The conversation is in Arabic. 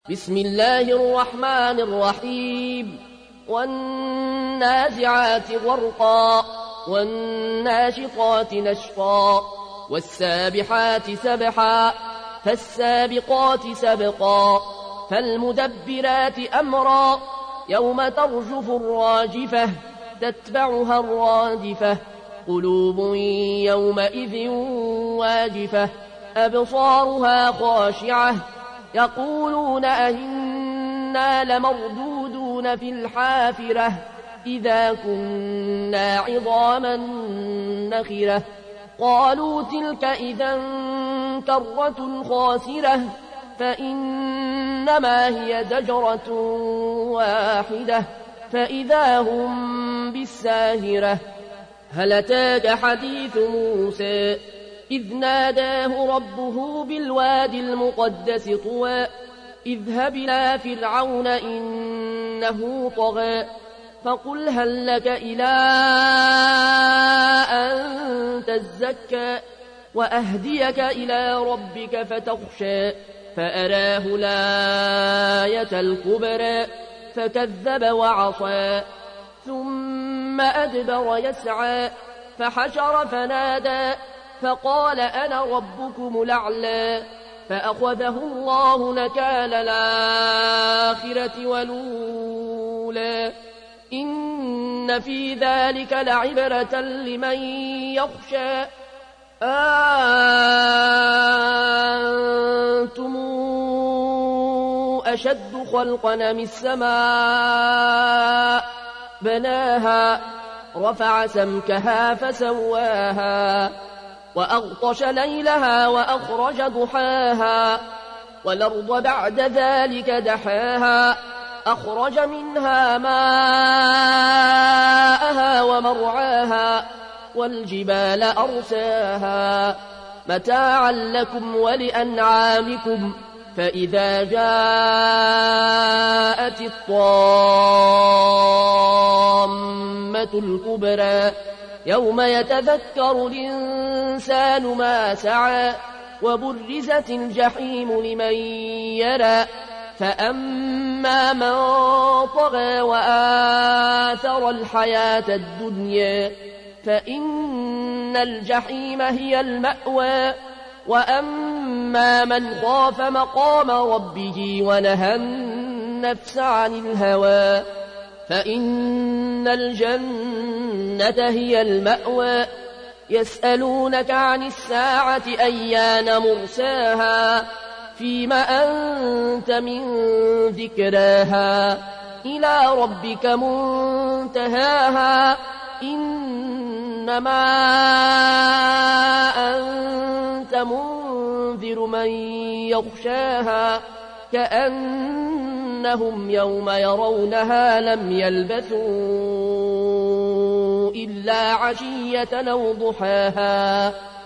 بسم الله الرحمن الرحيم والنازعات غرقا والناشطات نشطا والسابحات سبحا فالسابقات سبقا فالمدبرات أمرا يوم ترجف الراجفة تتبعها الرادفة قلوب يومئذ واجفة أبصارها خاشعة يقولون أئنا لمردودون في الحافرة إذا كنا عظاما نخرة قالوا تلك إذا كرة خاسرة فإنما هي زجرة واحدة فإذا هم بالساهرة هل أتاك حديث موسى إذ ناداه ربه بالواد المقدس طوى اذهب إلى فرعون إنه طغى فقل هل لك إلى أن تزكى وأهديك إلى ربك فتخشى فأراه الآية الكبرى فكذب وعصى ثم أدبر يسعى فحشر فنادى فقال أنا ربكم الأعلى فأخذه الله نكال الآخرة والأولى إن في ذلك لعبرة لمن يخشى أنتم أشد خلقا أم السماء بناها رفع سمكها فسواها وأغطش ليلها وأخرج ضحاها والأرض بعد ذلك دحاها أخرج منها ماءها ومرعاها والجبال أرساها متاعا لكم ولأنعامكم فإذا جاءت الطامة الكبرى يوم يتذكر الإنسان ما سعى وبرزت الجحيم لمن يرى فأما من طغى وآثر الحياة الدنيا فإن الجحيم هي المأوى وأما من خاف مقام ربه ونهى النفس عن الهوى فإن الجنة هي المأوى يسألونك عن الساعة أيان مرساها فيم أنت من ذكراها إلى ربك منتهاها إنما أنت منذر من يخشاها كأنهم يوم يرونها لم يلبثوا إلا عشية أو ضحاها